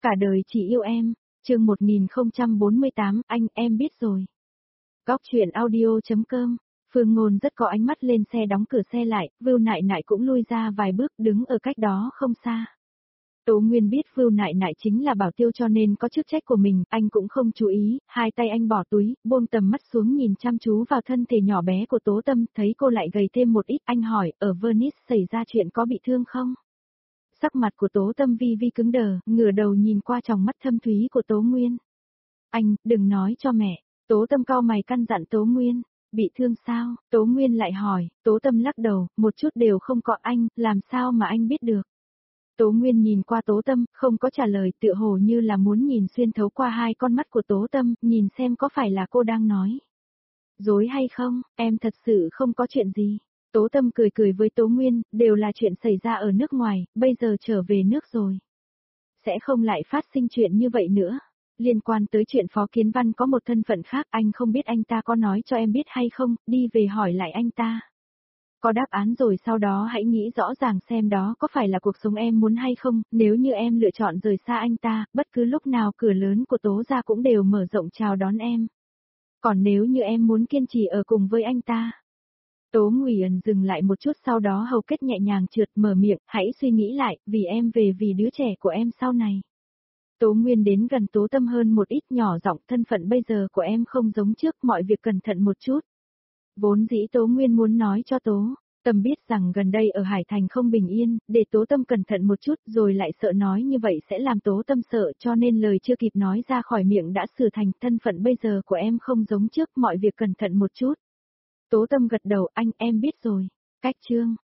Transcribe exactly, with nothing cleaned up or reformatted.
Cả đời chỉ yêu em, chương một nghìn không trăm bốn mươi tám, anh, em biết rồi. Góc truyện audio.com, Phương Ngôn rất có ánh mắt lên xe đóng cửa xe lại, Vưu Nại Nại cũng lui ra vài bước đứng ở cách đó không xa. Tố Nguyên biết Vưu Nại Nại chính là bảo tiêu cho nên có chức trách của mình, anh cũng không chú ý, hai tay anh bỏ túi, buông tầm mắt xuống nhìn chăm chú vào thân thể nhỏ bé của Tố Tâm, thấy cô lại gầy thêm một ít, anh hỏi, ở Venice xảy ra chuyện có bị thương không? Sắc mặt của Tố Tâm vi vi cứng đờ, ngửa đầu nhìn qua tròng mắt thâm thúy của Tố Nguyên. Anh, đừng nói cho mẹ. Tố Tâm cau mày căn dặn Tố Nguyên. Bị thương sao? Tố Nguyên lại hỏi, Tố Tâm lắc đầu, một chút đều không có anh, làm sao mà anh biết được? Tố Nguyên nhìn qua Tố Tâm, không có trả lời, tựa hồ như là muốn nhìn xuyên thấu qua hai con mắt của Tố Tâm, nhìn xem có phải là cô đang nói dối hay không, em thật sự không có chuyện gì. Tố Tâm cười cười với Tố Nguyên, đều là chuyện xảy ra ở nước ngoài, bây giờ trở về nước rồi. Sẽ không lại phát sinh chuyện như vậy nữa. Liên quan tới chuyện Phó Kiến Văn có một thân phận khác, anh không biết anh ta có nói cho em biết hay không, đi về hỏi lại anh ta. Có đáp án rồi sau đó hãy nghĩ rõ ràng xem đó có phải là cuộc sống em muốn hay không, nếu như em lựa chọn rời xa anh ta, bất cứ lúc nào cửa lớn của Tố gia cũng đều mở rộng chào đón em. Còn nếu như em muốn kiên trì ở cùng với anh ta. Tố Nguyễn dừng lại một chút sau đó hầu kết nhẹ nhàng trượt mở miệng, hãy suy nghĩ lại, vì em về vì đứa trẻ của em sau này. Tố Nguyên đến gần Tố Tâm hơn một ít nhỏ giọng, thân phận bây giờ của em không giống trước, mọi việc cẩn thận một chút. Vốn dĩ Tố Nguyên muốn nói cho Tố Tâm biết rằng gần đây ở Hải Thành không bình yên, để Tố Tâm cẩn thận một chút rồi lại sợ nói như vậy sẽ làm Tố Tâm sợ cho nên lời chưa kịp nói ra khỏi miệng đã sửa thành thân phận bây giờ của em không giống trước, mọi việc cẩn thận một chút. Tố Tâm gật đầu, anh, em biết rồi. Cách chương.